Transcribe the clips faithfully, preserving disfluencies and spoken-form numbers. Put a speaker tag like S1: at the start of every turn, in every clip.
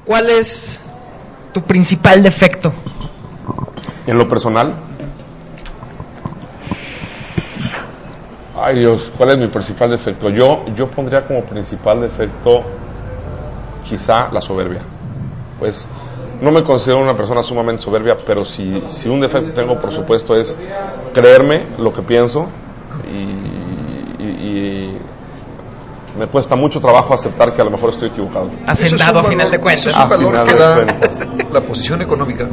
S1: ¿Cuál es tu principal defecto?
S2: En lo personal, ay Dios, ¿cuál es mi principal defecto? Yo, yo pondría como principal defecto quizá la soberbia. Pues no me considero una persona sumamente soberbia, pero si, si un defecto tengo, por supuesto, es creerme lo que pienso y, y, y me cuesta mucho trabajo aceptar que a lo mejor estoy equivocado.
S1: Hacendado a final de cuentas.
S3: ¿Eso es un valor
S2: A
S3: que
S2: final
S3: da
S2: de cuentas.
S3: la posición económica?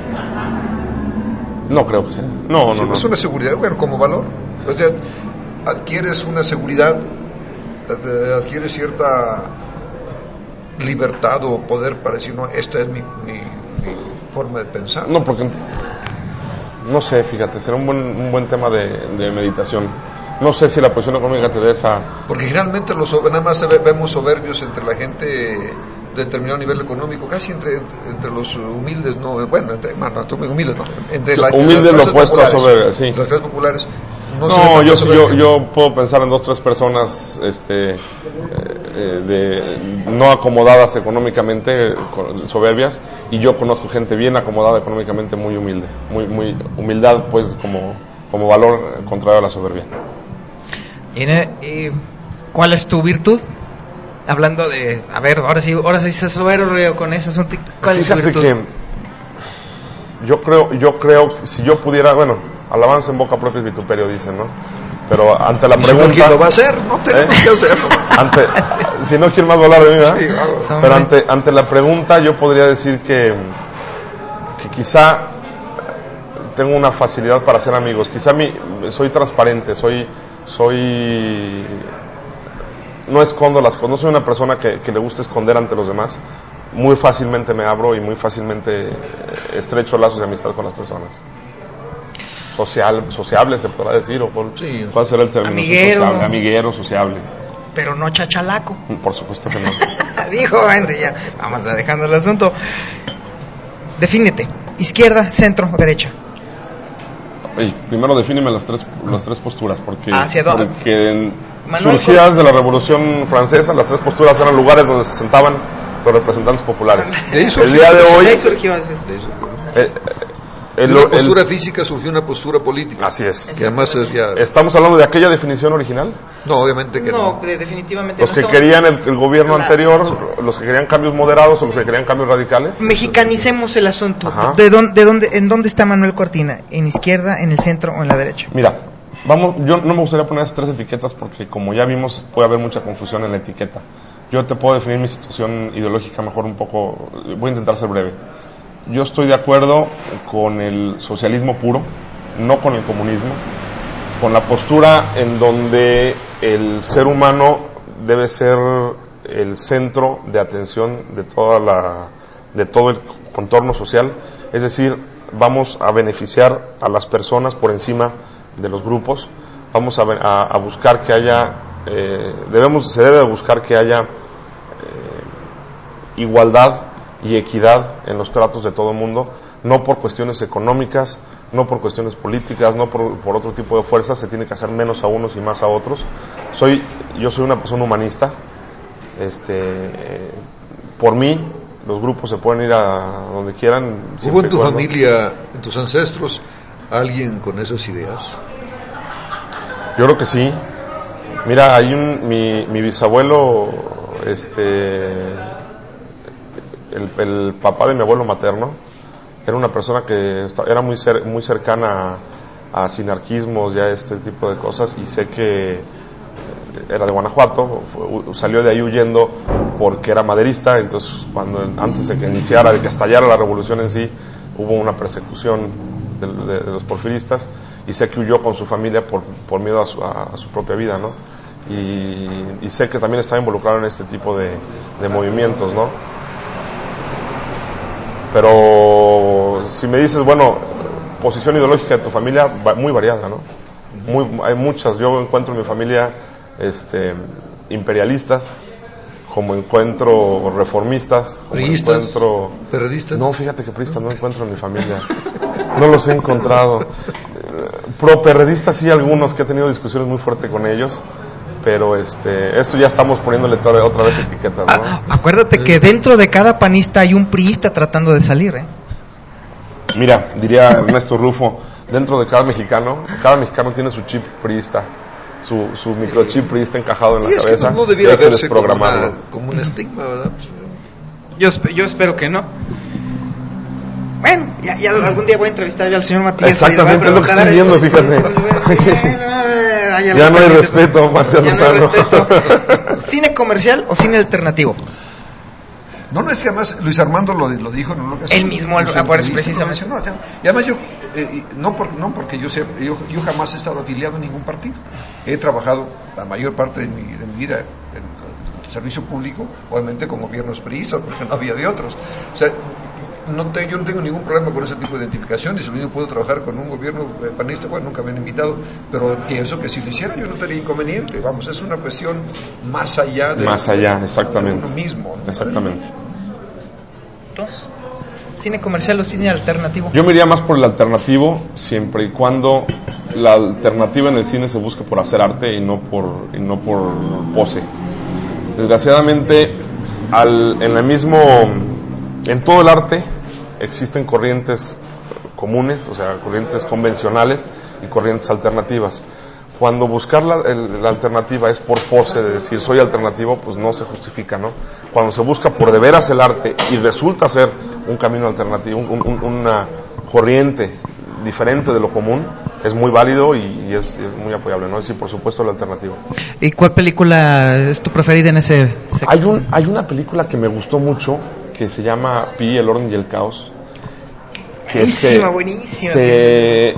S2: No creo que sea. No, no, no.
S3: Es una seguridad, bueno, como valor. O sea, adquieres una seguridad, eh, adquieres cierta libertad o poder para decir, no, esta es mi, mi, mi forma de pensar.
S2: No, porque no sé, fíjate, será un buen, un buen tema de, de meditación. No sé si la posición económica te dé esa...
S3: Porque generalmente los, nada más vemos soberbios entre la gente de determinado nivel económico, casi entre, entre, entre los humildes, no, bueno, entre, bueno, humildes no, entre la,
S2: humildes
S3: las
S2: lo opuesto a soberbia, sí.
S3: Las clases populares. No,
S2: no yo, yo, yo puedo pensar en dos, tres personas este, eh, de, no acomodadas económicamente, soberbias, y yo conozco gente bien acomodada económicamente, muy humilde, muy, muy humildad pues como, como valor contrario a la soberbia.
S1: ¿Y cuál es tu virtud? Hablando de, a ver, ahora sí, ahora sí se soberbio con ese asunto. ¿Cuál
S2: Fíjate
S1: es tu virtud?
S2: Que yo creo, yo creo, si yo pudiera, bueno, alabanza en boca propia es vituperio, dicen, ¿no? Pero ante la pregunta,
S3: ¿quién lo va a hacer? No tenemos ¿eh? que hacerlo.
S2: Ante, si no, ¿quién más va a hablar de mí, verdad?
S3: Sí, claro.
S2: Pero ante, ante la pregunta, yo podría decir que, que quizá tengo una facilidad para hacer amigos. Quizá mi, soy transparente, soy, soy, no escondo las cosas. No soy una persona que, que le gusta esconder ante los demás. Muy fácilmente me abro y muy fácilmente estrecho lazos de amistad con las personas. Social, sociable se podrá decir, o cuál,
S3: sí.
S2: cuál será el término.
S1: Amiguero.
S2: Sociable, amiguero, sociable.
S1: Pero no chachalaco.
S2: Por supuesto que no.
S1: Dijo, vente ya, vamos a dejando el asunto. Defínete, izquierda, centro o derecha.
S2: Oye, primero defíneme las tres, las tres posturas, porque,
S1: ¿hacia dónde?
S2: porque
S1: Manuel,
S2: surgidas de la Revolución Francesa, las tres posturas eran lugares donde se sentaban los representantes populares.
S3: De ahí
S2: el día de hoy,
S1: de ahí surgió,
S3: de ahí surgió.
S2: Eh,
S3: de
S2: el,
S3: una postura
S2: el,
S3: física surgió una postura política.
S2: Así es.
S3: Que además es ya...
S2: ¿Estamos hablando de aquella definición original?
S3: No, obviamente que no.
S1: No, de, definitivamente
S2: Los
S1: no
S2: que
S1: estamos...
S2: querían el, el gobierno
S1: la...
S2: anterior, los que querían cambios moderados o los que querían cambios radicales.
S1: Mexicanicemos el asunto.
S2: Ajá.
S1: ¿De dónde, de dónde, ¿En dónde está Manuel Cortina? ¿En izquierda, en el centro o en la derecha?
S2: Mira, vamos, yo no me gustaría poner esas tres etiquetas porque, como ya vimos, puede haber mucha confusión en la etiqueta. Yo te puedo definir mi situación ideológica mejor un poco. Voy a intentar ser breve. Yo estoy de acuerdo con el socialismo puro, no con el comunismo, con la postura en donde el ser humano debe ser el centro de atención de toda la, de todo el contorno social, es decir, vamos a beneficiar a las personas por encima de los grupos, vamos a, a, a buscar que haya, eh, debemos, se debe de buscar que haya eh, igualdad y equidad en los tratos de todo el mundo, no por cuestiones económicas, no por cuestiones políticas, no por, por otro tipo de fuerzas, se tiene que hacer menos a unos y más a otros. Soy, yo soy una persona humanista, este, eh, por mí, los grupos se pueden ir a donde quieran.
S3: ¿Hubo en tu cuando... familia, en tus ancestros, alguien con esas ideas?
S2: Yo creo que sí. Mira, hay un, mi, mi bisabuelo, este... El, el papá de mi abuelo materno era una persona que era muy cer, muy cercana a, a sinarquismos y a este tipo de cosas, y sé que era de Guanajuato, fue, salió de ahí huyendo porque era maderista. Entonces, cuando antes de que iniciara, de que estallara la revolución en sí, hubo una persecución de, de, de los porfiristas, y sé que huyó con su familia por, por miedo a su, a, a su propia vida, ¿no? Y, y sé que también estaba involucrado en este tipo de, de movimientos, ¿no? Pero si me dices, bueno, posición ideológica de tu familia, muy variada, ¿no? Muy, hay muchas. Yo encuentro en mi familia este, imperialistas, como encuentro reformistas, como
S3: ¿priistas?
S2: Encuentro...
S3: ¿Periodistas?
S2: No, fíjate que priistas no encuentro en mi familia. No los he encontrado. Pro-perredistas sí, algunos que he tenido discusiones muy fuertes con ellos. pero este, esto ya estamos poniéndole otra, otra vez etiquetas, ¿no?
S1: Ah, acuérdate que dentro de cada panista hay un priista tratando de salir, ¿eh?
S2: Mira, diría Ernesto Rufo, dentro de cada mexicano, cada mexicano tiene su chip priista, su, su microchip priista encajado en la
S3: y es
S2: cabeza,
S3: que no
S2: y
S3: debiera
S2: hay que
S3: verse como,
S2: desprogramarlo.
S3: una, como un estigma, ¿verdad?
S1: Yo, yo espero que no. Bueno, ya, ya algún día voy a entrevistar yo al señor Matías.
S2: Exactamente, es lo que estoy viendo, fíjate. Ya no hay respeto, Matías Lozano.
S1: ¿Cine comercial o cine alternativo?
S3: No, no, es que además Luis Armando lo, lo dijo en una ocasión.
S1: Él mismo,
S3: en su
S1: por eso
S3: entrevista,
S1: precisamente.
S3: lo mencionó. Y además yo, eh, no, por, no porque yo sea, yo, yo jamás he estado afiliado a ningún partido. He trabajado la mayor parte de mi, de mi vida en el servicio público, obviamente con gobiernos priistas, porque no había de otros. O sea, no te, yo no tengo ningún problema con ese tipo de identificaciones. Si yo puedo trabajar con un gobierno eh, panista, bueno, nunca me han invitado, pero pienso que si lo hiciera yo no tendría inconveniente. Vamos, es una cuestión más allá de,
S2: más allá, exactamente.
S3: de uno mismo, ¿no?
S2: Exactamente.
S1: ¿Dos? ¿Cine comercial o cine alternativo?
S2: Yo me iría más por el alternativo, siempre y cuando la alternativa en el cine se busque por hacer arte y no por, y no por pose. Desgraciadamente, al, en el mismo, en todo el arte existen corrientes comunes, o sea, corrientes convencionales y corrientes alternativas. Cuando buscar la, el, la alternativa es por pose, de decir soy alternativo, pues no se justifica, ¿no? Cuando se busca por de veras el arte y resulta ser un camino alternativo, un, un, una corriente diferente de lo común, es muy válido y, y es, es muy apoyable, ¿no? Y sí, por supuesto, la alternativa.
S1: ¿Y cuál película es tu preferida en ese sector?
S2: Hay, un, hay una película que me gustó mucho que se llama Pi, el orden y el caos. Que
S1: buenísima,
S2: se,
S1: buenísima.
S2: Se,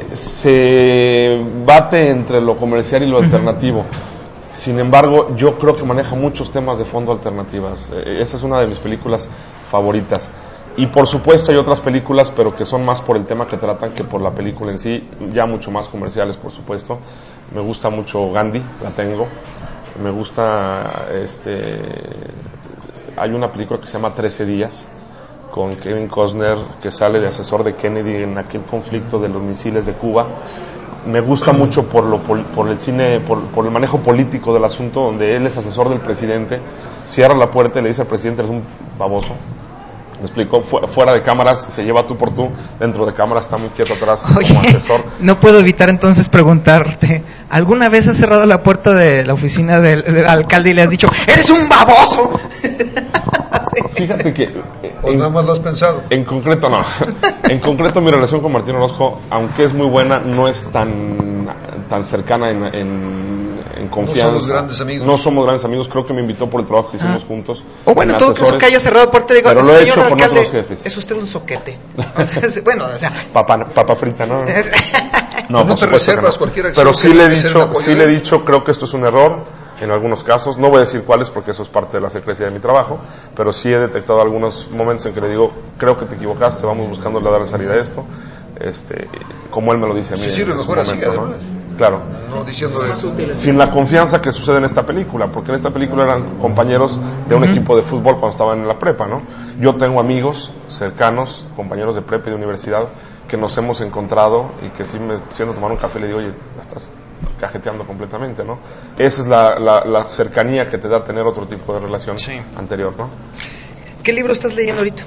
S2: se bate entre lo comercial y lo alternativo. Sin embargo, yo creo que maneja muchos temas de fondo alternativas. Eh, esa es una de mis películas favoritas. Y por supuesto hay otras películas, pero que son más por el tema que tratan que por la película en sí, ya mucho más comerciales, por supuesto. Me gusta mucho Gandhi, la tengo. Me gusta, este, hay una película que se llama trece días, con Kevin Costner, que sale de asesor de Kennedy en aquel conflicto de los misiles de Cuba. Me gusta mucho por lo por el cine, por, por el manejo político del asunto, donde él es asesor del presidente, cierra la puerta y le dice al presidente, eres un baboso. Me explico, fuera de cámaras se lleva tú por tú, dentro de cámaras está muy quieto atrás. Oye, como asesor.
S1: No puedo evitar entonces preguntarte, ¿alguna vez has cerrado la puerta de la oficina del, del alcalde y le has dicho, ¡eres un baboso!
S2: Sí. Fíjate que...
S3: ¿O en, nada más lo has pensado?
S2: En concreto no. En concreto mi relación con Martín Orozco, aunque es muy buena, no es tan, tan cercana en, en, en confianza.
S3: No somos grandes amigos.
S2: No somos grandes amigos, creo que me invitó por el trabajo que hicimos ah. juntos.
S1: O bueno, todo caso que haya cerrado la puerta, digo,
S2: pero lo he hecho con
S1: alcalde,
S2: otros jefes.
S1: Es usted un soquete. O sea, es, bueno, o sea...
S2: Papa, papa frita, ¿no?
S3: No, no te reservas no. cualquier acción.
S2: Pero sí le he dicho, sí le he dicho, creo que esto es un error. En algunos casos, no voy a decir cuáles porque eso es parte de la secrecía de mi trabajo, pero sí he detectado algunos momentos en que le digo, creo que te equivocaste, vamos buscando la dar salida a esto, este, como él me lo dice a mí.
S3: Sí, sí, lo mejor así,
S2: ¿no? Claro.
S3: No diciendo de...
S2: Sin la confianza que sucede en esta película, porque en esta película eran compañeros de un uh-huh. equipo de fútbol cuando estaban en la prepa, ¿no? Yo tengo amigos cercanos, compañeros de prepa y de universidad, que nos hemos encontrado y que si me siento tomar un café le digo, oye, estás cajeteando completamente, ¿no? Esa es la, la, la cercanía que te da tener otro tipo de relación sí. anterior, ¿no?
S1: ¿Qué libro estás leyendo ahorita?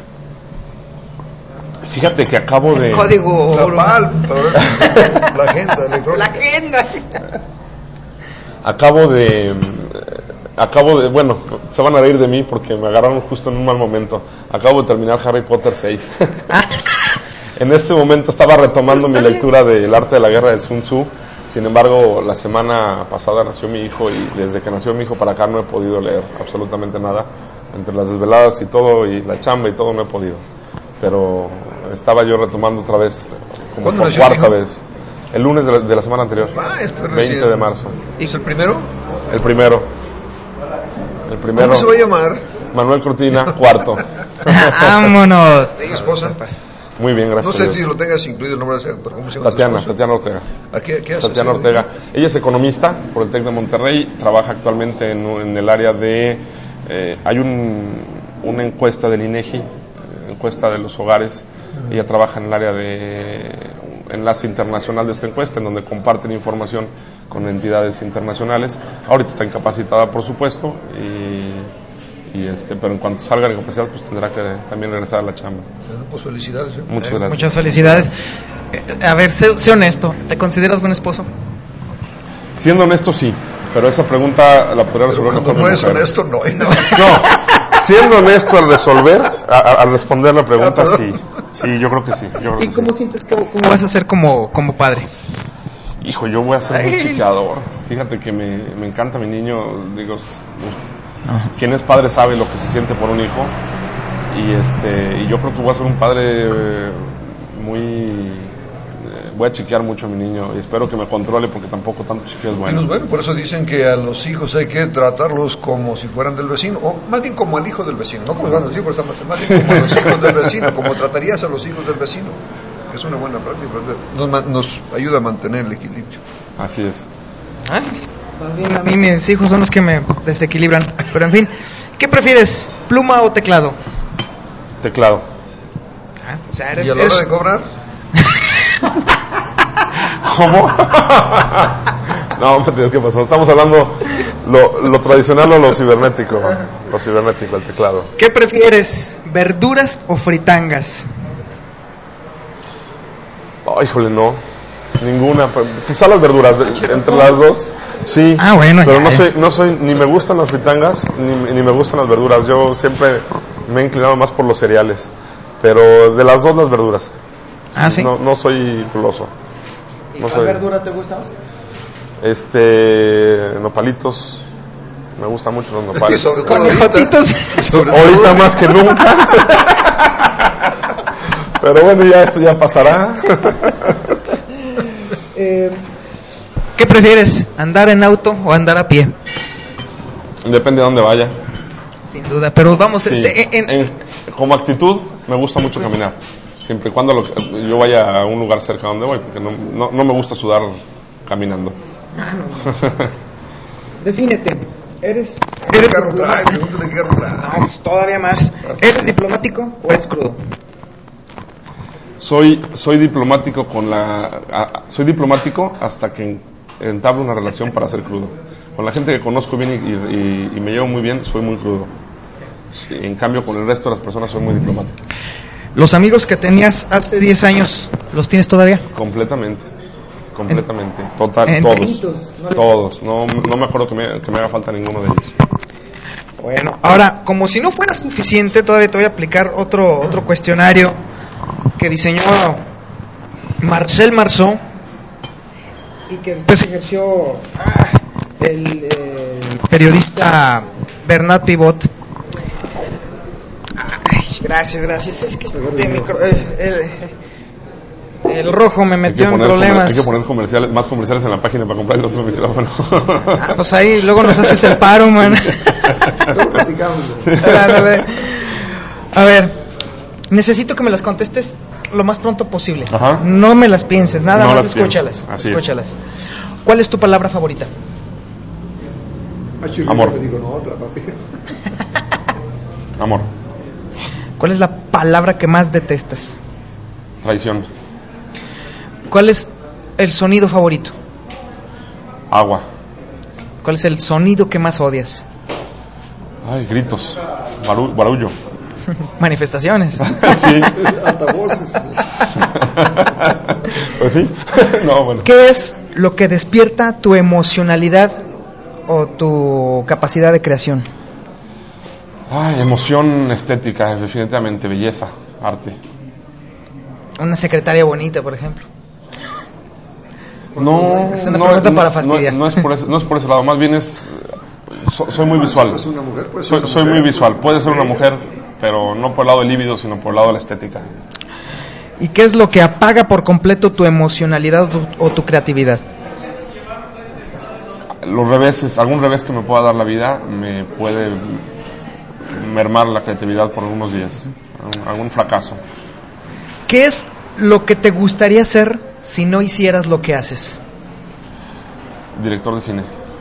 S2: Fíjate que acabo de...
S1: El código...
S3: La PAL, la agenda electrónica.
S1: La agenda.
S2: Acabo de... Acabo de... Bueno, se van a reír de mí porque me agarraron justo en un mal momento. Acabo de terminar Harry Potter seis. En este momento estaba retomando mi lectura del arte de la guerra de Sun Tzu. Sin embargo, la semana pasada nació mi hijo y desde que nació mi hijo para acá no he podido leer absolutamente nada. Entre las desveladas y todo, y la chamba y todo, no he podido. Pero estaba yo retomando otra vez, como por cuarta vez. El lunes de la, de la semana anterior,
S3: ah,
S2: veinte de marzo.
S3: ¿Y es el primero?
S2: El primero. El primero.
S3: ¿Cómo se va a llamar?
S2: Manuel Cortina, cuarto.
S1: ¡Vámonos!
S3: ¿Tu esposa?
S2: Muy bien, gracias.
S3: No sé si lo tengas incluido el nombre, pero ¿cómo se llama?
S2: Tatiana, Tatiana Ortega.
S3: ¿A qué, qué hace?
S2: Tatiana Ortega. Ella es economista por el TEC de Monterrey, trabaja actualmente en, en el área de... Eh, hay un, una encuesta del INEGI, encuesta de los hogares. Uh-huh. Ella trabaja en el área de enlace internacional de esta encuesta, en donde comparten información con entidades internacionales. Ahorita está incapacitada, por supuesto, y, y este, pero en cuanto salga de incapacidad, pues tendrá que también regresar a la chamba.
S3: Bueno, pues felicidades. ¿eh?
S2: Muchas
S1: Eh,
S2: gracias.
S1: Muchas felicidades. Eh, A ver, sé, sé honesto. ¿Te consideras buen esposo?
S2: Siendo honesto, sí, pero esa pregunta la podría
S3: Pero
S2: resolver
S3: cuando
S2: mejor
S3: no
S2: mi
S3: es
S2: mujer.
S3: honesto, no.
S2: No, siendo honesto al resolver, a- a- al responder la pregunta,
S3: Ah,
S2: sí. Sí, yo creo que sí. Yo creo
S1: ¿Y
S2: que
S1: cómo
S2: sí.
S1: sientes que cómo vas a ser como, como padre?
S2: Hijo, yo voy a ser muy
S1: Ay.
S2: chiqueador. Fíjate que me, me encanta mi niño. Digo, s- quien es padre sabe lo que se siente por un hijo. Y este y yo creo que voy a ser un padre eh, muy... eh, voy a chiquear mucho a mi niño y espero que me controle porque tampoco tanto chiqueo es
S3: Bueno,
S2: bueno.
S3: bueno, por eso dicen que a los hijos hay que tratarlos como si fueran del vecino, o más bien como al hijo del vecino, no como van a decir, pero está más, más bien como a los hijos del vecino, como tratarías a los hijos del vecino. Es una buena práctica, nos, ma- nos ayuda a mantener el equilibrio.
S2: Así es.
S1: ¿Ah? Más bien a mí mis hijos son los que me desequilibran. Pero en fin, ¿qué prefieres? ¿Pluma o teclado?
S2: Teclado.
S1: Ah, o sea, eres...
S3: ¿Y a la
S1: eres-
S3: hora de cobrar?
S2: ¿Cómo? No, Matías, ¿qué pasó? Estamos hablando lo, lo tradicional o lo cibernético. Lo cibernético, el teclado.
S1: ¿Qué prefieres? ¿Verduras o fritangas?
S2: Oh, híjole, no. Ninguna. pero Quizá las verduras. de- entre las dos. Sí.
S1: Ah, bueno,
S2: Pero
S1: ya,
S2: no
S1: ya.
S2: soy, no soy, ni me gustan las fritangas, ni, ni me gustan las verduras. Yo siempre me he inclinado más por los cereales. Pero de las dos, las verduras.
S1: Ah, sí.
S2: No, no soy guloso.
S1: ¿Y
S2: no
S1: cuál
S2: soy-
S1: verdura te gusta más?
S2: Este. Nopalitos. Me gustan mucho los
S3: Y
S2: nopales.
S3: sobre todo
S1: Con
S3: ahorita,
S1: ejotitos.
S3: sobre todo-
S2: Ahorita más que nunca. Pero bueno, ya esto ya pasará.
S1: Eh, ¿Qué prefieres? ¿Andar en auto o andar a pie?
S2: Depende de dónde vaya.
S1: Sin duda, pero vamos,
S2: Sí.
S1: este, en-
S2: En- como actitud, me gusta mucho caminar. Siempre y cuando lo- yo vaya a un lugar cerca donde voy, porque no, no, no me gusta sudar caminando.
S1: defínete. ¿Eres,
S3: ¿Qué
S1: eres
S3: carro trae?
S1: diplomático?
S3: Pregúntale qué carro trae.
S1: No, pues, todavía más. ¿Eres diplomático o eres crudo?
S2: Soy, soy diplomático con la, a- a- soy diplomático hasta que entablo una relación para ser crudo. Con la gente que conozco bien y, y- y me llevo muy bien, soy muy crudo. Sí, en cambio, con el resto de las personas soy muy diplomático.
S1: ¿Los amigos que tenías hace diez años, los tienes todavía?
S2: Completamente. Completamente. Total,
S1: en
S2: todos.
S1: toditos, ¿no?
S2: Todos. No, no me acuerdo que me, que me haga falta ninguno de ellos.
S1: Bueno, ahora, como si no fuera suficiente, todavía te voy a aplicar otro, otro cuestionario que diseñó Marcel Marceau y que después ejerció ah, el, eh, periodista Bernard Pivot. Ay, gracias, gracias. Es que este micro, eh, el, el rojo me
S2: Hay que,
S1: metió en
S2: poner, comer-
S1: problemas.
S2: hay que poner comerciales, más comerciales en la página para comprar el otro micrófono.
S1: Ah, pues ahí luego nos haces el paro, man. Ándale. A ver, necesito que me las contestes lo más pronto posible.
S2: Ajá.
S1: No me las pienses, nada
S2: No
S1: más
S2: las
S1: escúchalas.
S2: pienso. Así es.
S1: Escúchalas. ¿Cuál es tu palabra favorita?
S2: Amor.
S3: Digo, no, otra, papi.
S2: Amor.
S1: ¿Cuál es la palabra que más detestas?
S2: Traición.
S1: ¿Cuál es el sonido favorito?
S2: Agua.
S1: ¿Cuál es el sonido que más odias?
S2: Ay, gritos. Baru- barullo.
S1: Manifestaciones.
S2: Sí.
S3: Altavoces.
S2: Pues sí. No, bueno.
S1: ¿Qué es lo que despierta tu emocionalidad o tu capacidad de creación?
S2: Ay, emoción estética, definitivamente. Belleza, arte.
S1: Una secretaria bonita, por ejemplo.
S2: No,
S1: Es una
S2: no,
S1: pregunta
S2: no,
S1: para
S2: no,
S1: fastidiar.
S2: no es por ese, no es por ese lado, más bien es so- soy muy visual.
S3: Es una mujer, puede ser
S2: Soy,
S3: una
S2: soy
S3: mujer.
S2: muy visual. Puede ser una mujer, pero no por el lado del líbido, sino por el lado de la estética.
S1: ¿Y qué es lo que apaga por completo tu emocionalidad o tu, o tu creatividad?
S2: Los reveses, algún revés que me pueda dar la vida me puede mermar la creatividad por algunos días. Algún- Algún fracaso.
S1: ¿Qué es lo que te gustaría hacer si no hicieras lo que haces?
S2: Director de cine.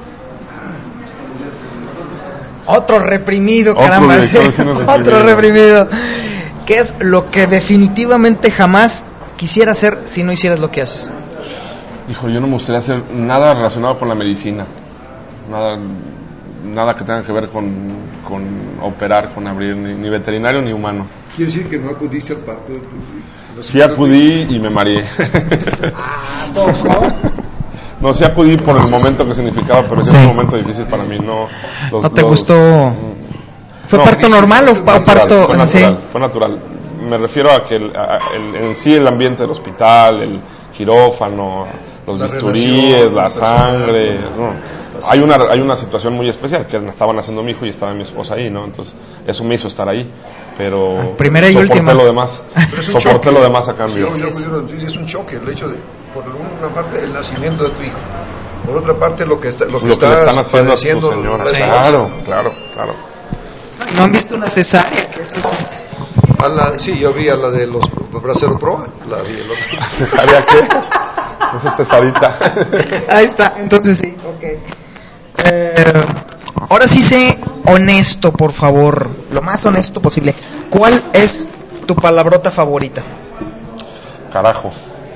S1: Otro reprimido,
S2: Otro
S1: caramba.
S2: director
S1: sí.
S2: de cine reprimido.
S1: Otro reprimido. ¿Qué es lo que definitivamente jamás quisiera hacer si no hicieras lo que haces?
S2: Hijo, yo no me gustaría hacer nada relacionado con la medicina. Nada, nada que tenga que ver con, con operar, con abrir, ni, ni veterinario ni humano.
S3: ¿Quiere decir que no acudiste al parto?
S2: Sí acudí y me mareé. No, sí acudí por el momento que significaba, pero sí. Es un momento difícil para mí. No, los,
S1: ¿No te
S2: los,
S1: gustó? ¿Fue
S2: no,
S1: parto normal o
S2: natural,
S1: parto?
S2: Fue natural,
S1: sí.
S2: fue natural. Me refiero a que el, a, el, en sí el ambiente del hospital, el quirófano, los la bisturíes, la sangre, no. Hay una hay una situación muy especial, que estaban haciendo mi hijo y estaba mi esposa ahí, ¿no? Entonces, eso me hizo estar ahí, pero
S1: primera y
S2: soporté
S1: última.
S2: lo demás, soporté choque. lo demás a cambio.
S3: Sí, sí, sí, es un choque el hecho de, por una parte, el nacimiento de tu hijo, por otra parte, lo que está, lo que,
S2: lo que le están haciendo a tu
S3: padeciendo
S2: señora.
S3: Sí.
S2: Claro, claro, claro.
S1: ¿No han visto una cesárea? ¿Qué es eso?
S3: A la, sí, yo vi a la de los Bracero Proa. La vi el otro.
S2: ¿La cesárea qué? Esa es cesarita.
S1: Ahí está, entonces sí, ok. Eh, ahora sí sé honesto, por favor, lo más honesto posible. ¿Cuál es tu palabrota favorita?
S2: Carajo.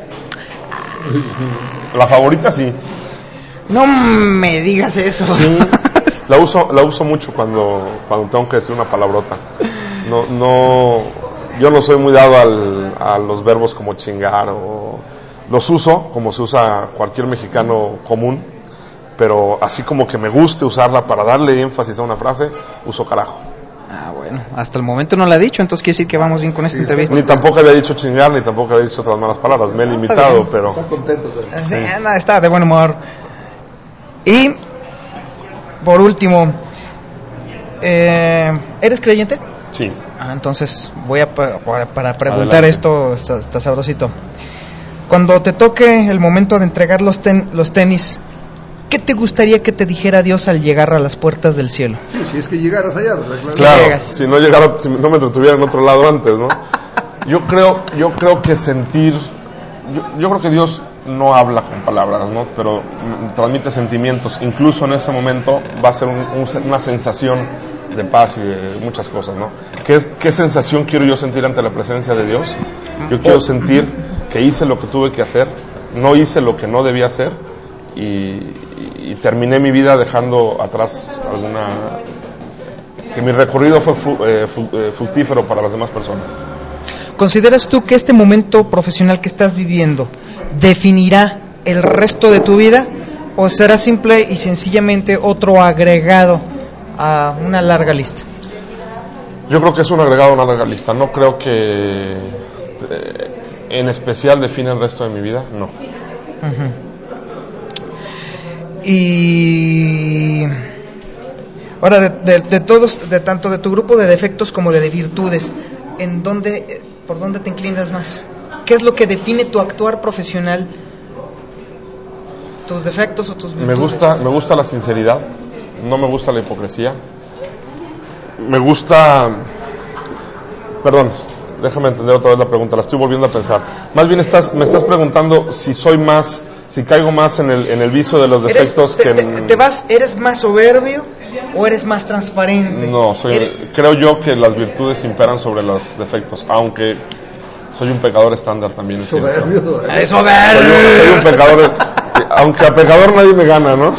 S2: La favorita sí.
S1: No me digas eso.
S2: Sí, la uso, la uso mucho cuando, cuando tengo que decir una palabrota. No, no, yo no soy muy dado al, a los verbos como chingar o los uso como se usa cualquier mexicano común, pero así como que me guste usarla para darle énfasis a una frase, uso carajo.
S1: Ah, bueno, hasta el momento no la he dicho, entonces quiere decir que vamos bien con esta entrevista.
S2: Ni tampoco había dicho chingar, ni tampoco había dicho otras malas palabras, me he limitado, pero...
S3: Está contento.
S1: Pero... Sí, nada, está de buen humor. Y, por último, eh, ¿eres creyente?
S2: Sí.
S1: Ah, entonces voy a para, para preguntar
S2: Adelante.
S1: esto, está, está sabrosito. Cuando te toque el momento de entregar los, ten, los tenis, ¿qué te gustaría que te dijera Dios al llegar a las puertas del cielo?
S3: Sí, si es que llegaras allá, ¿verdad? Claro,
S2: claro
S1: llegas.
S2: Si no llegara, si no me entretuviera en otro lado antes, ¿no? Yo creo, yo creo que sentir, yo, yo creo que Dios no habla con palabras, ¿no? Pero transmite sentimientos. Incluso en ese momento va a ser un, un, una sensación de paz y de muchas cosas, ¿no? ¿Qué, ¿Qué sensación quiero yo sentir ante la presencia de Dios? Yo quiero sentir que hice lo que tuve que hacer, no hice lo que no debía hacer y, y, y terminé mi vida dejando atrás alguna... que mi recorrido fue fru, eh, fru, eh, fructífero para las demás personas.
S1: ¿Consideras tú que este momento profesional que estás viviendo definirá el resto de tu vida o será simple y sencillamente otro agregado a una larga lista?
S2: Yo creo que es un agregado a una larga lista. No creo que eh, en especial define el resto de mi vida, no.
S1: Uh-huh. Y ahora de, de, de todos, de tanto de tu grupo de defectos como de, de virtudes, ¿en dónde, por dónde te inclinas más? ¿Qué es lo que define tu actuar profesional? ¿Tus defectos o tus virtudes?
S2: Me gusta, me gusta la sinceridad, no me gusta la hipocresía. Me gusta... Perdón, déjame entender otra vez la pregunta, la estoy volviendo a pensar. Más bien estás, me estás preguntando si soy más, si caigo más en el, en el vicio de los defectos
S1: ¿Eres,
S2: que
S1: te,
S2: en...
S1: te vas, ¿Eres más soberbio o eres más transparente?
S2: No, soy,
S1: ¿Eres...
S2: creo yo que las virtudes imperan sobre los defectos, aunque soy un pecador estándar también. Es
S3: soberbio.
S1: ¡Es soberbio!
S2: Soy un, soy un pecador, sí, aunque a pecador nadie me gana, ¿no?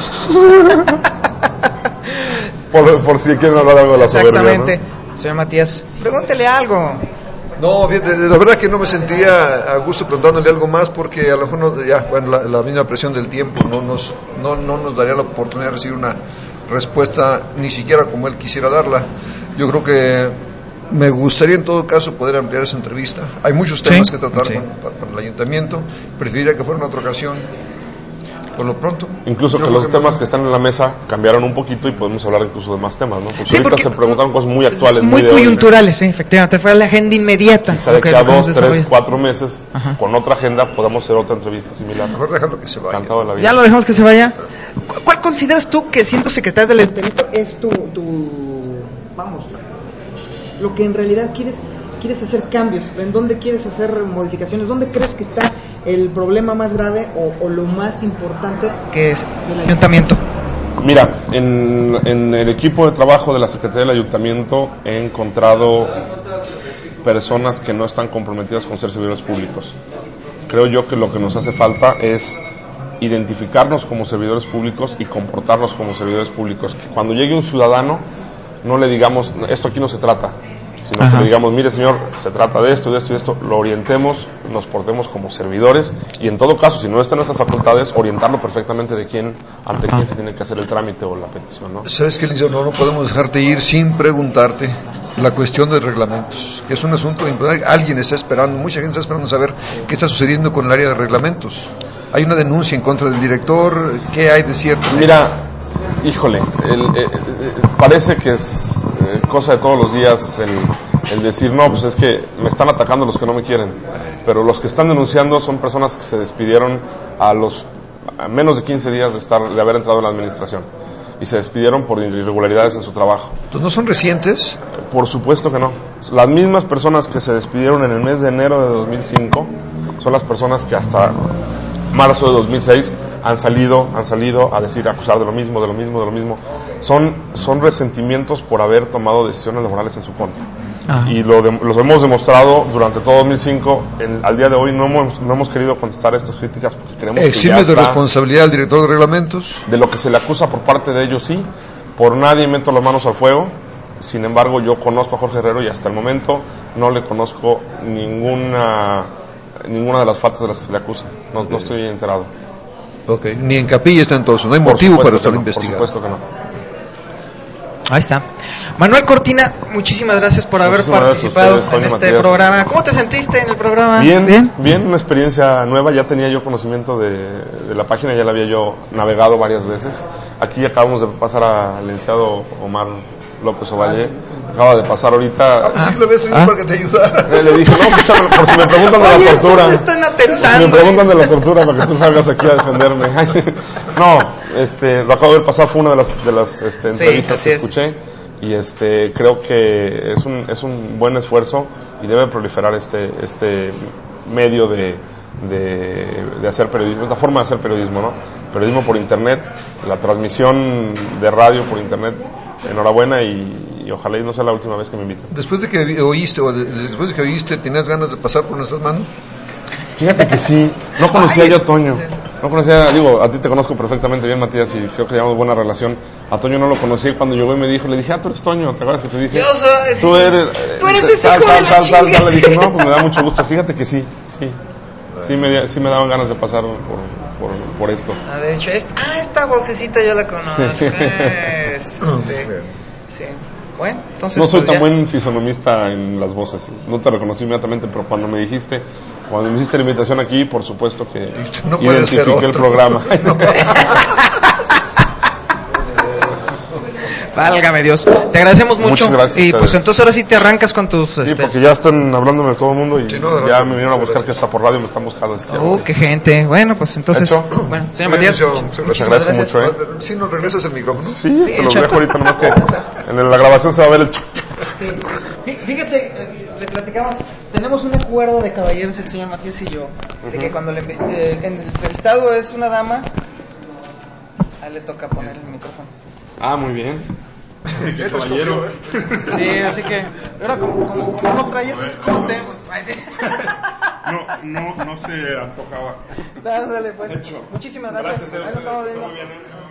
S2: Por, por si quieren hablar algo de la soberbia,
S1: exactamente,
S2: ¿no?
S1: Señor Matías, pregúntele algo.
S3: No, bien, de, de, la verdad que no me sentiría a gusto preguntándole algo más porque a lo mejor no, ya, bueno, la, la misma presión del tiempo no nos, no, no nos daría la oportunidad de recibir una respuesta ni siquiera como él quisiera darla. Yo creo que me gustaría en todo caso poder ampliar esa entrevista. Hay muchos temas
S1: sí,
S3: que tratar
S1: sí.
S3: con, para, para el ayuntamiento. Preferiría que fuera en otra ocasión. Por lo pronto.
S2: Incluso que los que temas que están en la mesa cambiaron un poquito y podemos hablar incluso de más temas, ¿no? Porque
S1: sí,
S2: ahorita
S1: porque
S2: se preguntaron cosas muy actuales,
S1: muy,
S2: muy
S1: coyunturales, sí, efectivamente. Fue la agenda inmediata.
S2: Y sabe
S1: okay,
S2: que a dos, tres,
S1: desarrolla.
S2: cuatro meses,
S1: Ajá.
S2: con otra agenda, podamos hacer otra entrevista similar.
S3: Mejor dejarlo que se vaya.
S2: Encantado de la vida.
S1: Ya lo dejamos que se vaya. ¿Cu- ¿Cuál consideras tú que siendo secretario del ayuntamiento es tu, tu, vamos, lo que en realidad quieres, quieres hacer cambios? ¿En dónde quieres hacer modificaciones? ¿Dónde crees que está el problema más grave o, o lo más importante que es el ayuntamiento?
S2: Mira, en, en el equipo de trabajo de la Secretaría del Ayuntamiento he encontrado personas que no están comprometidas con ser servidores públicos. creo yo que lo que nos hace falta es identificarnos como servidores públicos y comportarnos como servidores públicos. Que cuando llegue un ciudadano, no le digamos, esto aquí no se trata, sino Ajá. que le digamos, mire señor, se trata de esto, de esto y de esto, lo orientemos, nos portemos como servidores y en todo caso, si no está en nuestras facultades, orientarlo perfectamente de quién, ante Ajá. quién se tiene que hacer el trámite o la petición, ¿no?
S3: ¿Sabes qué, licenciado? No, no podemos dejarte ir sin preguntarte la cuestión de reglamentos, que es un asunto importante. Alguien está esperando, mucha gente está esperando saber qué está sucediendo con el área de reglamentos. Hay una denuncia en contra del director, ¿qué hay de cierto?
S2: Mira, híjole, el, eh, eh, parece que es eh, cosa de todos los días el, el decir, no, pues es que me están atacando los que no me quieren, pero los que están denunciando son personas que se despidieron a los a menos de quince días de estar de haber entrado en la administración y se despidieron por irregularidades en su trabajo.
S3: ¿No son recientes?
S2: Por supuesto que no. Las mismas personas que se despidieron en el mes de enero de dos mil cinco son las personas que hasta marzo de dos mil seis han salido, han salido a decir, a acusar de lo mismo, de lo mismo, de lo mismo. Son, son resentimientos por haber tomado decisiones laborales en su contra. Ajá. Y lo de, los hemos demostrado durante todo dos mil cinco. En, al día de hoy no hemos, no hemos querido contestar estas críticas porque creemos que
S3: ¿Eximes de responsabilidad al director de reglamentos?
S2: De lo que se le acusa por parte de ellos, sí. Por nadie meto las manos al fuego. Sin embargo, yo conozco a Jorge Herrero y hasta el momento no le conozco ninguna ninguna de las faltas de las que se le acusa. No, no estoy enterado.
S3: Okay. Ni en capilla está entonces, no hay por motivo para estar no, investigando.
S2: Por supuesto que no.
S1: Ahí está. Manuel Cortina, muchísimas gracias por haber
S2: muchísimas
S1: participado
S2: ustedes,
S1: en este
S2: Matías.
S1: programa. ¿Cómo te sentiste en el programa?
S2: Bien, bien, bien, una experiencia nueva. Ya tenía yo conocimiento de, de la página, ya la había yo navegado varias veces. Aquí acabamos de pasar al licenciado Omar López Ovalle, acaba de pasar ahorita.
S3: Ah, pues sí, lo ves
S2: ¿Ah?
S3: para que te ayudara.
S2: Le dije, no, pues, por si me preguntan de la tortura.
S1: Están atentando.
S2: Si me preguntan de la tortura, para que tú salgas aquí a defenderme. No, este, lo acabo de ver pasar, fue una de las, de las este, entrevistas sí, que escuché. Y este, creo que es un, es un buen esfuerzo y debe proliferar este, este medio de, de, de hacer periodismo, esta forma de hacer periodismo, ¿no? Periodismo por internet, la transmisión de radio por internet. Enhorabuena y, y ojalá y no sea la última vez que me inviten.
S3: Después de que oíste, o de, después de que oíste, ¿tenías ganas de pasar por nuestras manos?
S2: Fíjate que sí, no conocía Ay, yo a Toño, no conocía, digo, a ti te conozco perfectamente bien, Matías, y creo que llevamos buena relación. A Toño no lo conocí, cuando llegó y me dijo, le dije, ah, tú eres Toño, ¿te acuerdas que te dije?
S1: Yo soy,
S2: tú eres,
S1: tú eres ese
S2: tal,
S1: hijo
S2: tal,
S1: de la
S2: tal, tal,
S1: chinga.
S2: tal, le dije, no, pues me da mucho gusto, fíjate que sí, sí, sí me, sí me daban ganas de pasar por, por, por esto.
S1: Ah, de hecho, esta, ah, esta vocecita yo la conozco, sí. este, sí. Bueno, entonces,
S2: no soy
S1: pues
S2: tan
S1: ya.
S2: buen fisonomista en las voces, no te reconocí inmediatamente, pero cuando me dijiste, cuando me hiciste la invitación aquí, por supuesto que
S3: no
S2: identifiqué el programa. No.
S1: Válgame Dios. Te agradecemos mucho.
S2: Muchas gracias.
S1: Y pues entonces ahora sí te arrancas con tus...
S2: Sí,
S1: este...
S2: porque ya están hablándome de todo el mundo y sí, no,
S3: no,
S2: ya
S3: no,
S2: me vinieron a buscar, que está por radio, me están buscando. Así que
S1: oh,
S2: voy.
S1: qué gente. Bueno, pues entonces...
S2: ¿Hecho?
S1: Bueno, señor Matías,
S2: les agradezco mucho, ¿eh?
S3: ¿Sí nos regresas el micrófono?
S2: Sí,
S1: sí
S2: se los
S1: hecho.
S2: dejo ahorita, nomás que en la grabación se va a ver el...
S1: Sí. Fíjate, le platicamos, tenemos un acuerdo de caballeros el señor Matías y yo, uh-huh. de que cuando le, eh, en el entrevistado es una dama, a él le toca poner el micrófono.
S2: Ah, muy bien. ¿Qué caballero?
S1: Sí, así que, ahora como, como, como no traes escote, pues va a decir.
S2: No, no, no se antojaba.
S1: Dale, pues. Hecho. Muchísimas gracias.
S2: Gracias,
S1: Ahí nos estamos viendo.
S2: Muy bien, ¿eh?